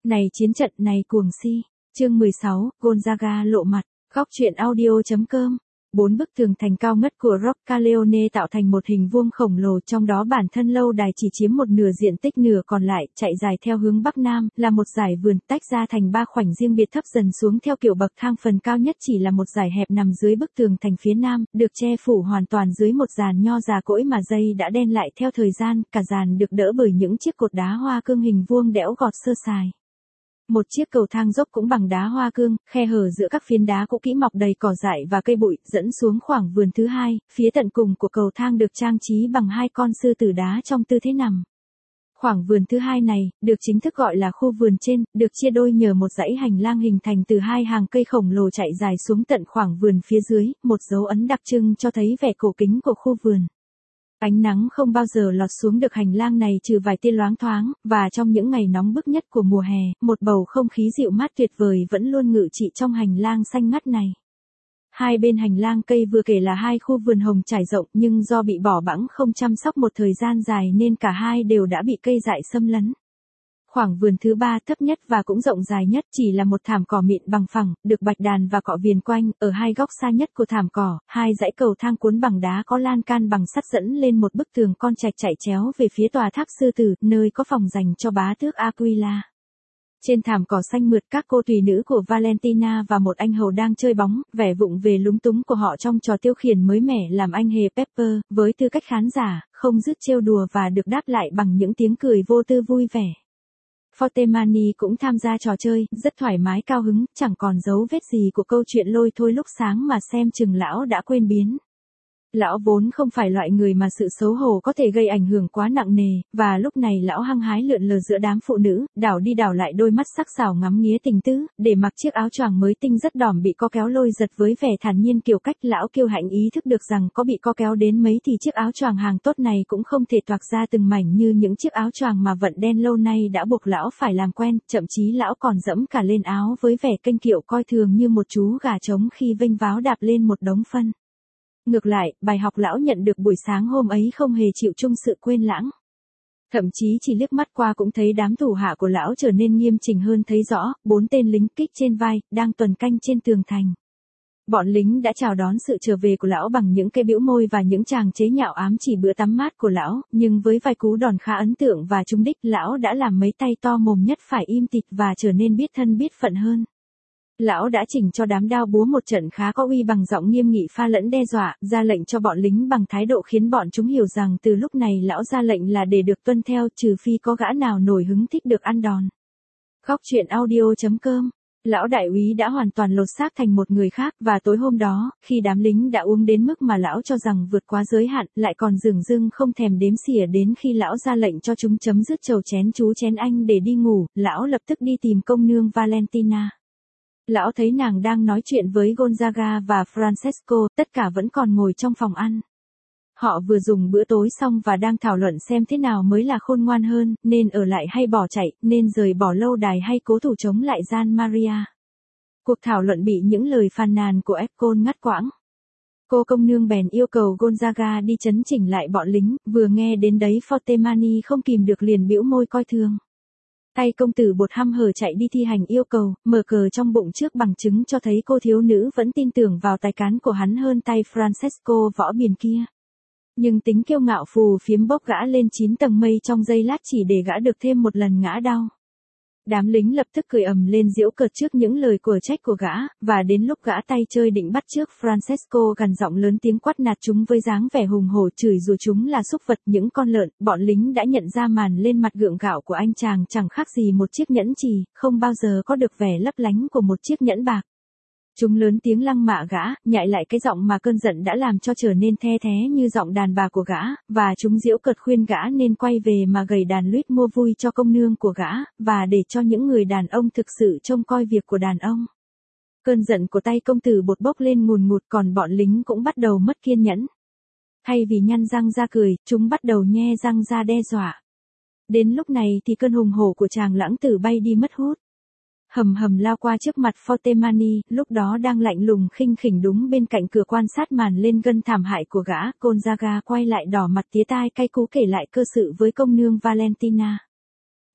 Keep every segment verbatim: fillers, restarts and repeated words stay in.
Này chiến trận, này cuồng si. Chương mười sáu, Gonzaga lộ mặt. Góc truyện audio.com. Bốn bức tường thành cao ngất của Roccaleone tạo thành một hình vuông khổng lồ, trong đó bản thân lâu đài chỉ chiếm một nửa diện tích, nửa còn lại chạy dài theo hướng bắc nam, là một dải vườn tách ra thành ba khoảnh riêng biệt thấp dần xuống theo kiểu bậc thang, phần cao nhất chỉ là một dải hẹp nằm dưới bức tường thành phía nam, được che phủ hoàn toàn dưới một giàn nho già cỗi mà dây đã đen lại theo thời gian, cả giàn được đỡ bởi những chiếc cột đá hoa cương hình vuông đẽo gọt sơ sài. Một chiếc cầu thang dốc cũng bằng đá hoa cương, khe hở giữa các phiến đá cũ kỹ mọc đầy cỏ dại và cây bụi, dẫn xuống khoảng vườn thứ hai, phía tận cùng của cầu thang được trang trí bằng hai con sư tử đá trong tư thế nằm. Khoảng vườn thứ hai này, được chính thức gọi là khu vườn trên, được chia đôi nhờ một dãy hành lang hình thành từ hai hàng cây khổng lồ chạy dài xuống tận khoảng vườn phía dưới, một dấu ấn đặc trưng cho thấy vẻ cổ kính của khu vườn. Ánh nắng không bao giờ lọt xuống được hành lang này trừ vài tia loáng thoáng, và trong những ngày nóng bức nhất của mùa hè, một bầu không khí dịu mát tuyệt vời vẫn luôn ngự trị trong hành lang xanh ngắt này. Hai bên hành lang cây vừa kể là hai khu vườn hồng trải rộng, nhưng do bị bỏ bẵng không chăm sóc một thời gian dài nên cả hai đều đã bị cây dại xâm lấn. Khoảng vườn thứ ba thấp nhất và cũng rộng dài nhất chỉ là một thảm cỏ mịn bằng phẳng, được bạch đàn và cọ viền quanh, ở hai góc xa nhất của thảm cỏ, hai dãy cầu thang cuốn bằng đá có lan can bằng sắt dẫn lên một bức tường con trạch chạy chéo về phía tòa tháp sư tử, nơi có phòng dành cho bá tước Aquila. Trên thảm cỏ xanh mượt, các cô tùy nữ của Valentina và một anh hầu đang chơi bóng, vẻ vụng về lúng túng của họ trong trò tiêu khiển mới mẻ làm anh hề Pepper, với tư cách khán giả, không dứt trêu đùa và được đáp lại bằng những tiếng cười vô tư vui vẻ. Fortemani cũng tham gia trò chơi, rất thoải mái cao hứng, chẳng còn dấu vết gì của câu chuyện lôi thôi lúc sáng mà xem chừng lão đã quên biến. Lão vốn không phải loại người mà sự xấu hổ có thể gây ảnh hưởng quá nặng nề, và lúc này lão hăng hái lượn lờ giữa đám phụ nữ, đảo đi đảo lại đôi mắt sắc sảo ngắm nghía tình tứ, để mặc chiếc áo choàng mới tinh rất đỏm bị co kéo lôi giật với vẻ thản nhiên kiểu cách. Lão kiêu hãnh ý thức được rằng có bị co kéo đến mấy thì chiếc áo choàng hàng tốt này cũng không thể toạc ra từng mảnh như những chiếc áo choàng mà vận đen lâu nay đã buộc lão phải làm quen, thậm chí lão còn dẫm cả lên áo với vẻ kênh kiệu coi thường như một chú gà trống khi vênh váo đạp lên một đống phân. Ngược lại, bài học lão nhận được buổi sáng hôm ấy không hề chịu chung sự quên lãng. Thậm chí chỉ liếc mắt qua cũng thấy đám thủ hạ của lão trở nên nghiêm chỉnh hơn, thấy rõ, bốn tên lính kích trên vai, đang tuần canh trên tường thành. Bọn lính đã chào đón sự trở về của lão bằng những cái bĩu môi và những tràng chế nhạo ám chỉ bữa tắm mát của lão, nhưng với vài cú đòn khá ấn tượng và trúng đích, lão đã làm mấy tay to mồm nhất phải im tịt và trở nên biết thân biết phận hơn. Lão đã chỉnh cho đám đao búa một trận khá có uy bằng giọng nghiêm nghị pha lẫn đe dọa, ra lệnh cho bọn lính bằng thái độ khiến bọn chúng hiểu rằng từ lúc này lão ra lệnh là để được tuân theo, trừ phi có gã nào nổi hứng thích được ăn đòn. Góc truyện audio.com. Lão đại úy đã hoàn toàn lột xác thành một người khác, và tối hôm đó, khi đám lính đã uống đến mức mà lão cho rằng vượt quá giới hạn, lại còn dửng dưng không thèm đếm xỉa đến khi lão ra lệnh cho chúng chấm dứt chầu chén chú chén anh để đi ngủ, lão lập tức đi tìm công nương Valentina. Lão thấy nàng đang nói chuyện với Gonzaga và Francesco, tất cả vẫn còn ngồi trong phòng ăn. Họ vừa dùng bữa tối xong và đang thảo luận xem thế nào mới là khôn ngoan hơn, nên ở lại hay bỏ chạy, nên rời bỏ lâu đài hay cố thủ chống lại Gian Maria. Cuộc thảo luận bị những lời phàn nàn của Epcon ngắt quãng. Cô công nương bèn yêu cầu Gonzaga đi chấn chỉnh lại bọn lính, vừa nghe đến đấy Fortemani không kìm được liền bĩu môi coi thường. Tay công tử bột hăm hở chạy đi thi hành yêu cầu, mở cờ trong bụng trước bằng chứng cho thấy cô thiếu nữ vẫn tin tưởng vào tài cán của hắn hơn tay Francesco võ biển kia. Nhưng tính kiêu ngạo phù phiếm bốc gã lên chín tầng mây trong giây lát chỉ để gã được thêm một lần ngã đau. Đám lính lập tức cười ầm lên giễu cợt trước những lời của trách của gã, và đến lúc gã tay chơi định bắt trước Francesco gằn giọng lớn tiếng quát nạt chúng với dáng vẻ hùng hổ chửi rủa chúng là súc vật, những con lợn. Bọn lính đã nhận ra màn lên mặt gượng gạo của anh chàng chẳng khác gì một chiếc nhẫn chì, không bao giờ có được vẻ lấp lánh của một chiếc nhẫn bạc. Chúng lớn tiếng lăng mạ gã, nhại lại cái giọng mà cơn giận đã làm cho trở nên the thé như giọng đàn bà của gã, và chúng giễu cợt khuyên gã nên quay về mà gầy đàn luyết mua vui cho công nương của gã, và để cho những người đàn ông thực sự trông coi việc của đàn ông. Cơn giận của tay công tử bột bốc lên ngùn ngụt, còn bọn lính cũng bắt đầu mất kiên nhẫn. Thay vì nhăn răng ra cười, chúng bắt đầu nhe răng ra đe dọa. Đến lúc này thì cơn hùng hổ của chàng lãng tử bay đi mất hút. Hầm hầm lao qua trước mặt Fortemani, lúc đó đang lạnh lùng khinh khỉnh đúng bên cạnh cửa quan sát màn lên gân thảm hại của gã. Gonzaga quay lại đỏ mặt tía tai cay cú kể lại cơ sự với công nương Valentina.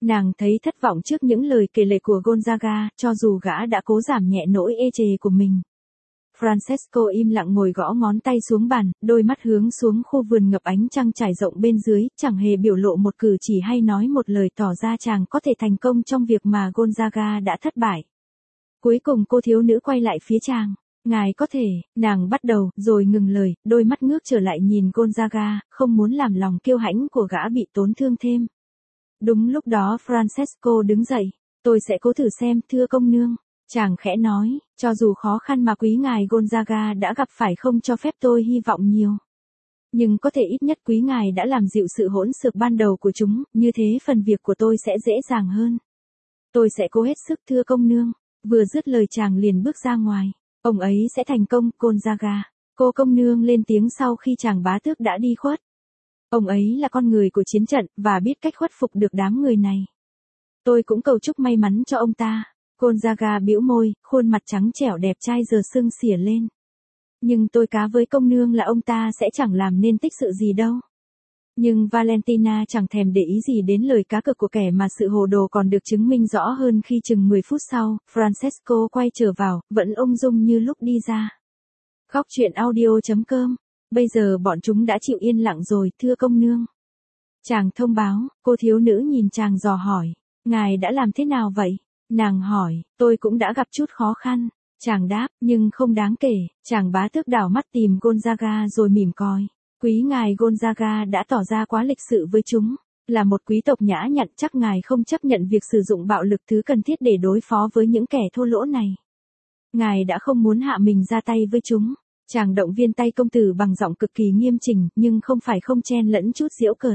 Nàng thấy thất vọng trước những lời kể lể của Gonzaga, cho dù gã đã cố giảm nhẹ nỗi ê chề của mình. Francesco im lặng ngồi gõ ngón tay xuống bàn, đôi mắt hướng xuống khu vườn ngập ánh trăng trải rộng bên dưới, chẳng hề biểu lộ một cử chỉ hay nói một lời tỏ ra chàng có thể thành công trong việc mà Gonzaga đã thất bại. Cuối cùng cô thiếu nữ quay lại phía chàng. Ngài có thể, nàng bắt đầu, rồi ngừng lời, đôi mắt ngước trở lại nhìn Gonzaga, không muốn làm lòng kiêu hãnh của gã bị tổn thương thêm. Đúng lúc đó Francesco đứng dậy. Tôi sẽ cố thử xem, thưa công nương. Chàng khẽ nói, cho dù khó khăn mà quý ngài Gonzaga đã gặp phải không cho phép tôi hy vọng nhiều. Nhưng có thể ít nhất quý ngài đã làm dịu sự hỗn xược ban đầu của chúng, như thế phần việc của tôi sẽ dễ dàng hơn. Tôi sẽ cố hết sức, thưa công nương. Vừa dứt lời chàng liền bước ra ngoài. Ông ấy sẽ thành công, Gonzaga. Cô công nương lên tiếng sau khi chàng bá tước đã đi khuất. Ông ấy là con người của chiến trận, và biết cách khuất phục được đám người này. Tôi cũng cầu chúc may mắn cho ông ta. Gonzaga bĩu môi, khuôn mặt trắng trẻo đẹp trai giờ sưng xỉa lên. Nhưng tôi cá với công nương là ông ta sẽ chẳng làm nên tích sự gì đâu. Nhưng Valentina chẳng thèm để ý gì đến lời cá cược của kẻ mà sự hồ đồ còn được chứng minh rõ hơn khi chừng mười phút sau, Francesco quay trở vào, vẫn ung dung như lúc đi ra. Khóc chuyện audio chấm com. Bây giờ bọn chúng đã chịu yên lặng rồi, thưa công nương. Chàng thông báo, cô thiếu nữ nhìn chàng dò hỏi. Ngài đã làm thế nào vậy? Nàng hỏi, tôi cũng đã gặp chút khó khăn. Chàng đáp, nhưng không đáng kể. Chàng bá tước đảo mắt tìm Gonzaga rồi mỉm còi. Quý ngài Gonzaga đã tỏ ra quá lịch sự với chúng. Là một quý tộc nhã nhặn, chắc ngài không chấp nhận việc sử dụng bạo lực thứ cần thiết để đối phó với những kẻ thô lỗ này. Ngài đã không muốn hạ mình ra tay với chúng. Chàng động viên tay công tử bằng giọng cực kỳ nghiêm chỉnh, nhưng không phải không chen lẫn chút giễu cợt.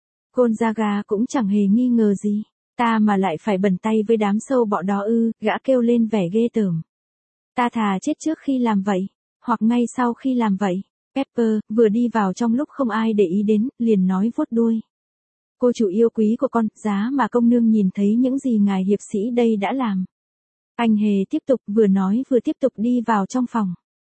Gonzaga cũng chẳng hề nghi ngờ gì. Ta mà lại phải bẩn tay với đám sâu bọ đó ư, gã kêu lên vẻ ghê tởm. Ta thà chết trước khi làm vậy, hoặc ngay sau khi làm vậy. Pepper, vừa đi vào trong lúc không ai để ý đến, liền nói vuốt đuôi. Cô chủ yêu quý của con, giá mà công nương nhìn thấy những gì ngài hiệp sĩ đây đã làm. Anh hề tiếp tục, vừa nói vừa tiếp tục đi vào trong phòng.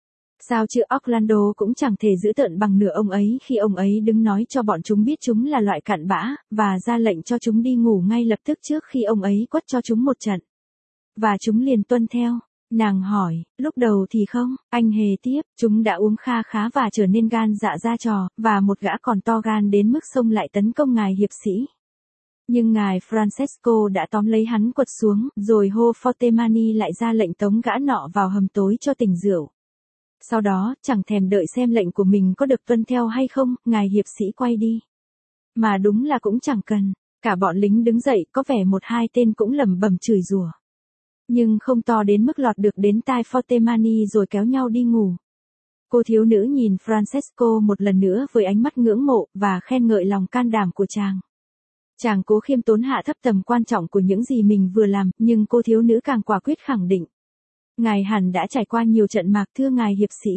Sao chứ Orlando cũng chẳng thể giữ tợn bằng nửa ông ấy khi ông ấy đứng nói cho bọn chúng biết chúng là loại cặn bã, và ra lệnh cho chúng đi ngủ ngay lập tức trước khi ông ấy quất cho chúng một trận. Và chúng liền tuân theo. Nàng hỏi, lúc đầu thì không, anh hề tiếp, chúng đã uống kha khá và trở nên gan dạ ra trò, và một gã còn to gan đến mức xông lại tấn công ngài hiệp sĩ. Nhưng ngài Francesco đã tóm lấy hắn quật xuống, rồi hô Fortemani lại ra lệnh tống gã nọ vào hầm tối cho tỉnh rượu. Sau đó, chẳng thèm đợi xem lệnh của mình có được tuân theo hay không, ngài hiệp sĩ quay đi. Mà đúng là cũng chẳng cần, cả bọn lính đứng dậy, có vẻ một hai tên cũng lẩm bẩm chửi rủa. Nhưng không to đến mức lọt được đến tai Fortemani rồi kéo nhau đi ngủ. Cô thiếu nữ nhìn Francesco một lần nữa với ánh mắt ngưỡng mộ, và khen ngợi lòng can đảm của chàng. Chàng cố khiêm tốn hạ thấp tầm quan trọng của những gì mình vừa làm, nhưng cô thiếu nữ càng quả quyết khẳng định. Ngài hẳn đã trải qua nhiều trận mạc, thưa ngài hiệp sĩ.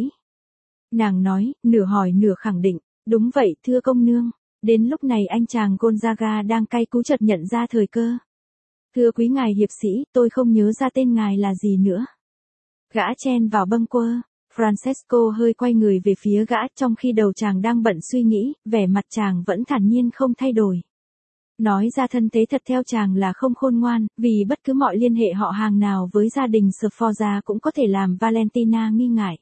Nàng nói, nửa hỏi nửa khẳng định, đúng vậy, thưa công nương. Đến lúc này anh chàng Gonzaga đang cay cú chợt nhận ra thời cơ. Thưa quý ngài hiệp sĩ, tôi không nhớ ra tên ngài là gì nữa. Gã chen vào bâng quơ. Francesco hơi quay người về phía gã, trong khi đầu chàng đang bận suy nghĩ, vẻ mặt chàng vẫn thản nhiên không thay đổi. Nói ra thân thế thật theo chàng là không khôn ngoan, vì bất cứ mọi liên hệ họ hàng nào với gia đình Sforza cũng có thể làm Valentina nghi ngại.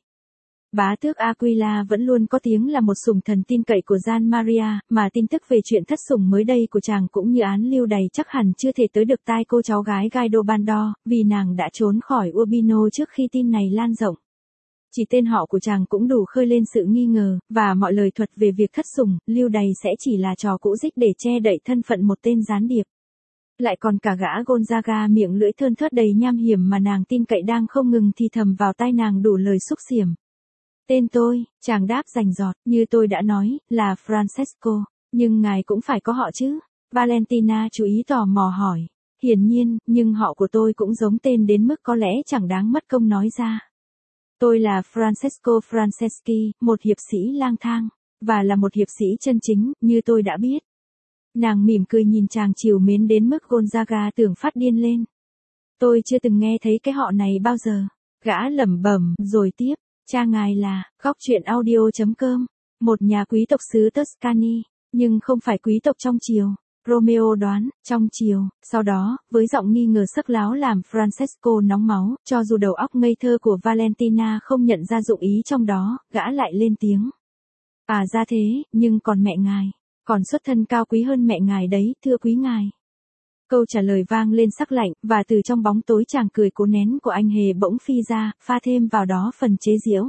Bá tước Aquila vẫn luôn có tiếng là một sủng thần tin cậy của Gian Maria, mà tin tức về chuyện thất sủng mới đây của chàng cũng như án lưu đày chắc hẳn chưa thể tới được tai cô cháu gái Gaidobando, vì nàng đã trốn khỏi Urbino trước khi tin này lan rộng. Chỉ tên họ của chàng cũng đủ khơi lên sự nghi ngờ, và mọi lời thuật về việc thất sủng, lưu đày sẽ chỉ là trò cũ dích để che đậy thân phận một tên gián điệp. Lại còn cả gã Gonzaga miệng lưỡi thơn thớt đầy nham hiểm mà nàng tin cậy đang không ngừng thì thầm vào tai nàng đủ lời xúc xiểm. Tên tôi, chàng đáp rành rọt, như tôi đã nói, là Francesco, nhưng ngài cũng phải có họ chứ? Valentina chú ý tò mò hỏi. Hiển nhiên, nhưng họ của tôi cũng giống tên đến mức có lẽ chẳng đáng mất công nói ra. Tôi là Francesco Franceschi, một hiệp sĩ lang thang, và là một hiệp sĩ chân chính, như tôi đã biết. Nàng mỉm cười nhìn chàng trìu mến đến mức Gonzaga tưởng phát điên lên. Tôi chưa từng nghe thấy cái họ này bao giờ. Gã lẩm bẩm, rồi tiếp, cha ngài là, khóc chuyện audio chấm com, một nhà quý tộc xứ Tuscany, nhưng không phải quý tộc trong triều. Romeo đoán, trong chiều, sau đó, với giọng nghi ngờ sắc láo làm Francesco nóng máu, cho dù đầu óc ngây thơ của Valentina không nhận ra dụng ý trong đó, gã lại lên tiếng. À ra thế, nhưng còn mẹ ngài, còn xuất thân cao quý hơn mẹ ngài đấy, thưa quý ngài. Câu trả lời vang lên sắc lạnh, và từ trong bóng tối chàng cười cố nén của anh hề bỗng phi ra, pha thêm vào đó phần chế giễu.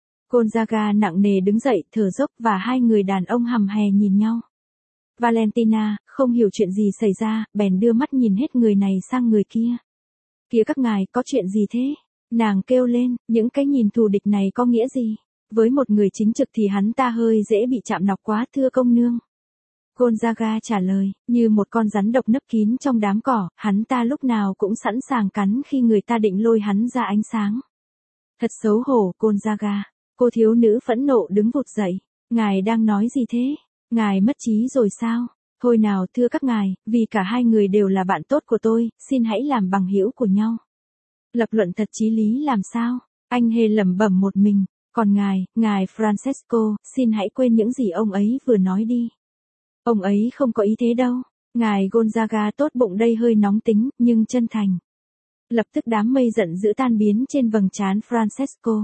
Gonzaga nặng nề đứng dậy, thở dốc và hai người đàn ông hầm hè nhìn nhau. Valentina, không hiểu chuyện gì xảy ra, bèn đưa mắt nhìn hết người này sang người kia. Kìa các ngài, có chuyện gì thế? Nàng kêu lên, những cái nhìn thù địch này có nghĩa gì? Với một người chính trực thì hắn ta hơi dễ bị chạm nọc quá thưa công nương. Gonzaga trả lời, như một con rắn độc nấp kín trong đám cỏ, hắn ta lúc nào cũng sẵn sàng cắn khi người ta định lôi hắn ra ánh sáng. Thật xấu hổ, Gonzaga. Cô thiếu nữ phẫn nộ đứng vụt dậy. Ngài đang nói gì thế? Ngài mất trí rồi sao? Thôi nào thưa các ngài, vì cả hai người đều là bạn tốt của tôi, xin hãy làm bằng hữu của nhau. Lập luận thật chí lý làm sao? Anh hề lẩm bẩm một mình. Còn ngài, ngài Francesco, xin hãy quên những gì ông ấy vừa nói đi. Ông ấy không có ý thế đâu. Ngài Gonzaga tốt bụng đây hơi nóng tính, nhưng chân thành. Lập tức đám mây giận dữ tan biến trên vầng trán Francesco.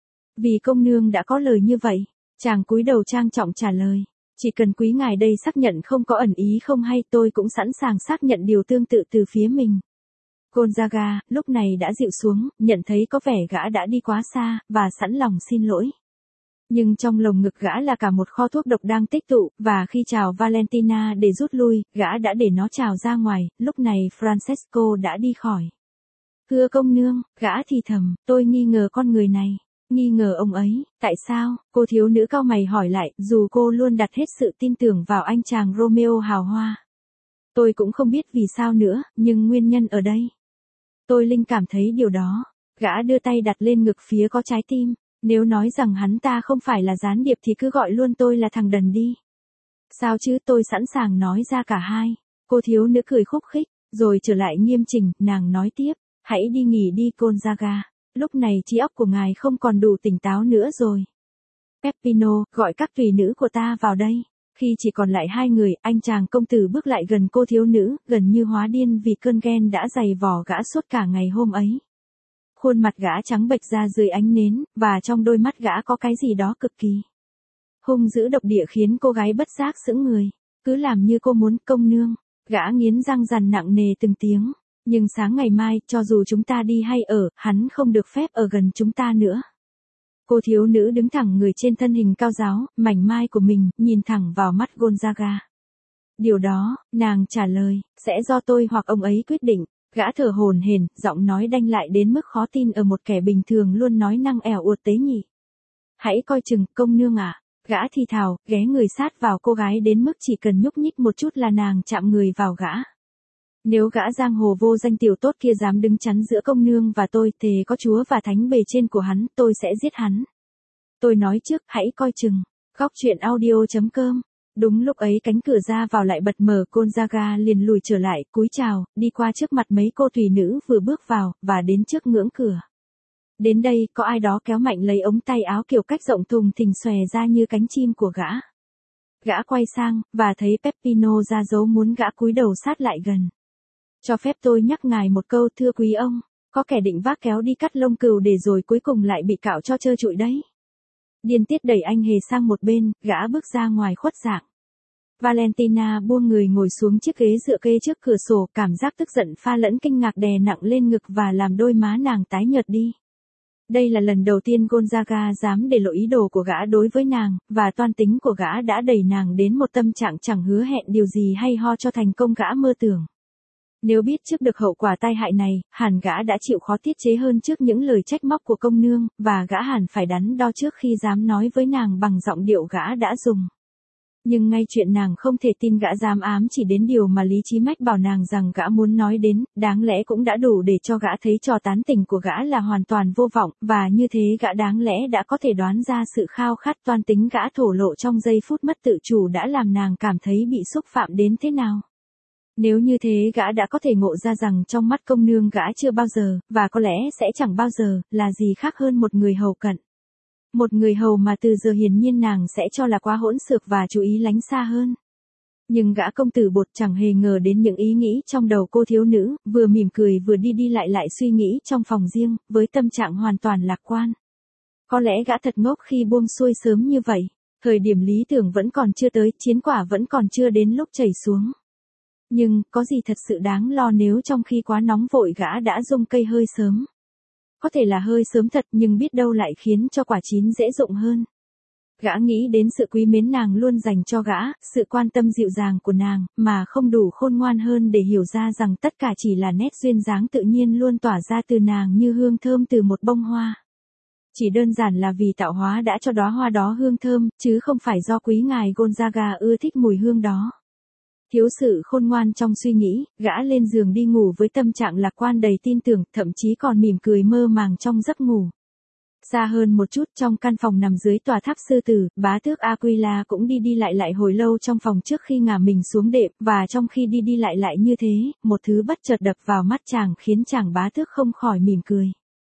Vì công nương đã có lời như vậy, chàng cúi đầu trang trọng trả lời. Chỉ cần quý ngài đây xác nhận không có ẩn ý không hay tôi cũng sẵn sàng xác nhận điều tương tự từ phía mình. Gonzaga, lúc này đã dịu xuống, nhận thấy có vẻ gã đã đi quá xa, và sẵn lòng xin lỗi. Nhưng trong lồng ngực gã là cả một kho thuốc độc đang tích tụ, và khi chào Valentina để rút lui, gã đã để nó trào ra ngoài, lúc này Francesco đã đi khỏi. Thưa công nương, gã thì thầm, tôi nghi ngờ con người này. Nghi ngờ ông ấy, tại sao? Cô thiếu nữ cau mày hỏi lại, dù cô luôn đặt hết sự tin tưởng vào anh chàng Romeo hào hoa. Tôi cũng không biết vì sao nữa, nhưng nguyên nhân ở đây. Tôi linh cảm thấy điều đó. Gã đưa tay đặt lên ngực phía có trái tim. Nếu nói rằng hắn ta không phải là gián điệp thì cứ gọi luôn tôi là thằng đần đi. Sao chứ, tôi sẵn sàng nói ra cả hai. Cô thiếu nữ cười khúc khích, rồi trở lại nghiêm chỉnh, nàng nói tiếp, hãy đi nghỉ đi Gonzaga. Lúc này trí óc của ngài không còn đủ tỉnh táo nữa rồi. Peppino, gọi các tùy nữ của ta vào đây. Khi chỉ còn lại hai người, anh chàng công tử bước lại gần cô thiếu nữ, gần như hóa điên vì cơn ghen đã dày vò gã suốt cả ngày hôm ấy. Khuôn mặt gã trắng bệch ra dưới ánh nến, và trong đôi mắt gã có cái gì đó cực kỳ hung dữ độc địa khiến cô gái bất giác sững người. Cứ làm như cô muốn, công nương. Gã nghiến răng dằn nặng nề từng tiếng. Nhưng sáng ngày mai, cho dù chúng ta đi hay ở, hắn không được phép ở gần chúng ta nữa. Cô thiếu nữ đứng thẳng người trên thân hình cao giáo, mảnh mai của mình, nhìn thẳng vào mắt Gonzaga. Điều đó, nàng trả lời, sẽ do tôi hoặc ông ấy quyết định. Gã thở hổn hển, giọng nói đanh lại đến mức khó tin ở một kẻ bình thường luôn nói năng ẻo uột tế nhị. Hãy coi chừng, công nương ạ. À. Gã thì thào, ghé người sát vào cô gái đến mức chỉ cần nhúc nhích một chút là nàng chạm người vào gã. Nếu gã giang hồ vô danh tiểu tốt kia dám đứng chắn giữa công nương và tôi, thề có Chúa và Thánh bề trên của hắn, tôi sẽ giết hắn. Tôi nói trước, hãy coi chừng. Góc truyện audio chấm com. Đúng lúc ấy cánh cửa ra vào lại bật mở, Gonzaga liền lùi trở lại, cúi chào, đi qua trước mặt mấy cô tùy nữ vừa bước vào, và đến trước ngưỡng cửa. Đến đây, có ai đó kéo mạnh lấy ống tay áo kiểu cách rộng thùng thình xòe ra như cánh chim của gã. Gã quay sang, và thấy Peppino ra dấu muốn gã cúi đầu sát lại gần. Cho phép tôi nhắc ngài một câu thưa quý ông, có kẻ định vác kéo đi cắt lông cừu để rồi cuối cùng lại bị cạo cho trơ trụi đấy. Điên tiết đẩy anh hề sang một bên, gã bước ra ngoài khuất dạng. Valentina buông người ngồi xuống chiếc ghế dựa kê trước cửa sổ, cảm giác tức giận pha lẫn kinh ngạc đè nặng lên ngực và làm đôi má nàng tái nhợt đi. Đây là lần đầu tiên Gonzaga dám để lộ ý đồ của gã đối với nàng, và toan tính của gã đã đẩy nàng đến một tâm trạng chẳng hứa hẹn điều gì hay ho cho thành công gã mơ tưởng. Nếu biết trước được hậu quả tai hại này, hẳn gã đã chịu khó tiết chế hơn trước những lời trách móc của công nương, và gã hẳn phải đắn đo trước khi dám nói với nàng bằng giọng điệu gã đã dùng. Nhưng ngay chuyện nàng không thể tin gã dám ám chỉ đến điều mà lý trí mách bảo nàng rằng gã muốn nói đến, đáng lẽ cũng đã đủ để cho gã thấy trò tán tỉnh của gã là hoàn toàn vô vọng, và như thế gã đáng lẽ đã có thể đoán ra sự khao khát toan tính gã thổ lộ trong giây phút mất tự chủ đã làm nàng cảm thấy bị xúc phạm đến thế nào. Nếu như thế gã đã có thể ngộ ra rằng trong mắt công nương gã chưa bao giờ, và có lẽ sẽ chẳng bao giờ, là gì khác hơn một người hầu cận. Một người hầu mà từ giờ hiển nhiên nàng sẽ cho là quá hỗn xược và chú ý lánh xa hơn. Nhưng gã công tử bột chẳng hề ngờ đến những ý nghĩ trong đầu cô thiếu nữ, vừa mỉm cười vừa đi đi lại lại suy nghĩ trong phòng riêng, với tâm trạng hoàn toàn lạc quan. Có lẽ gã thật ngốc khi buông xuôi sớm như vậy. Thời điểm lý tưởng vẫn còn chưa tới, chiến quả vẫn còn chưa đến lúc chảy xuống. Nhưng, có gì thật sự đáng lo nếu trong khi quá nóng vội gã đã rung cây hơi sớm. Có thể là hơi sớm thật nhưng biết đâu lại khiến cho quả chín dễ rụng hơn. Gã nghĩ đến sự quý mến nàng luôn dành cho gã, sự quan tâm dịu dàng của nàng, mà không đủ khôn ngoan hơn để hiểu ra rằng tất cả chỉ là nét duyên dáng tự nhiên luôn tỏa ra từ nàng như hương thơm từ một bông hoa. Chỉ đơn giản là vì tạo hóa đã cho đóa hoa đó hương thơm, chứ không phải do quý ngài Gonzaga ưa thích mùi hương đó. Thiếu sự khôn ngoan trong suy nghĩ, gã lên giường đi ngủ với tâm trạng lạc quan đầy tin tưởng, thậm chí còn mỉm cười mơ màng trong giấc ngủ. Xa hơn một chút, trong căn phòng nằm dưới tòa tháp sư tử, bá tước Aquila cũng đi đi lại lại hồi lâu trong phòng trước khi ngả mình xuống đệm, và trong khi đi đi lại lại như thế, một thứ bất chợt đập vào mắt chàng khiến chàng bá tước không khỏi mỉm cười.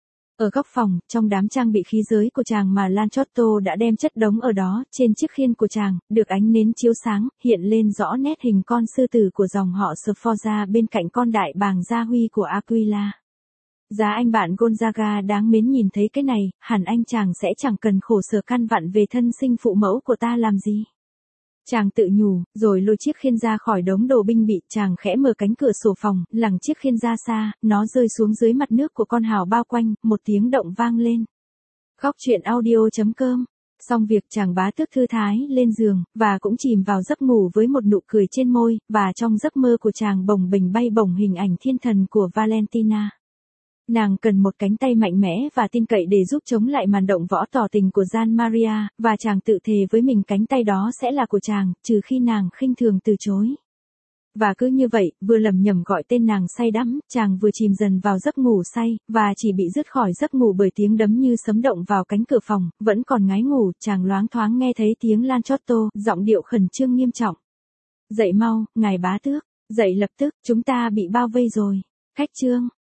Ở góc phòng, trong đám trang bị khí giới của chàng mà Lanchotto đã đem chất đống ở đó, trên chiếc khiên của chàng, được ánh nến chiếu sáng, hiện lên rõ nét hình con sư tử của dòng họ Sforza bên cạnh con đại bàng gia huy của Aquila. Giá anh bạn Gonzaga đáng mến nhìn thấy cái này, hẳn anh chàng sẽ chẳng cần khổ sở căn vặn về thân sinh phụ mẫu của ta làm gì. Chàng tự nhủ, rồi lôi chiếc khiên ra khỏi đống đồ binh bị, chàng khẽ mở cánh cửa sổ phòng, lẳng chiếc khiên ra xa, nó rơi xuống dưới mặt nước của con hào bao quanh, một tiếng động vang lên. Góc truyện audio chấm com. Xong việc chàng bá tước thư thái lên giường, và cũng chìm vào giấc ngủ với một nụ cười trên môi, và trong giấc mơ của chàng bồng bềnh bay bổng hình ảnh thiên thần của Valentina. Nàng cần một cánh tay mạnh mẽ và tin cậy để giúp chống lại màn động võ tỏ tình của Gian Maria, và chàng tự thề với mình cánh tay đó sẽ là của chàng, trừ khi nàng khinh thường từ chối. Và cứ như vậy, vừa lẩm nhẩm gọi tên nàng say đắm, chàng vừa chìm dần vào giấc ngủ say, và chỉ bị dứt khỏi giấc ngủ bởi tiếng đấm như sấm động vào cánh cửa phòng, vẫn còn ngái ngủ, chàng loáng thoáng nghe thấy tiếng Lanchotto, giọng điệu khẩn trương nghiêm trọng. Dậy mau, ngài bá tước, dậy lập tức, chúng ta bị bao vây rồi. Khách trương.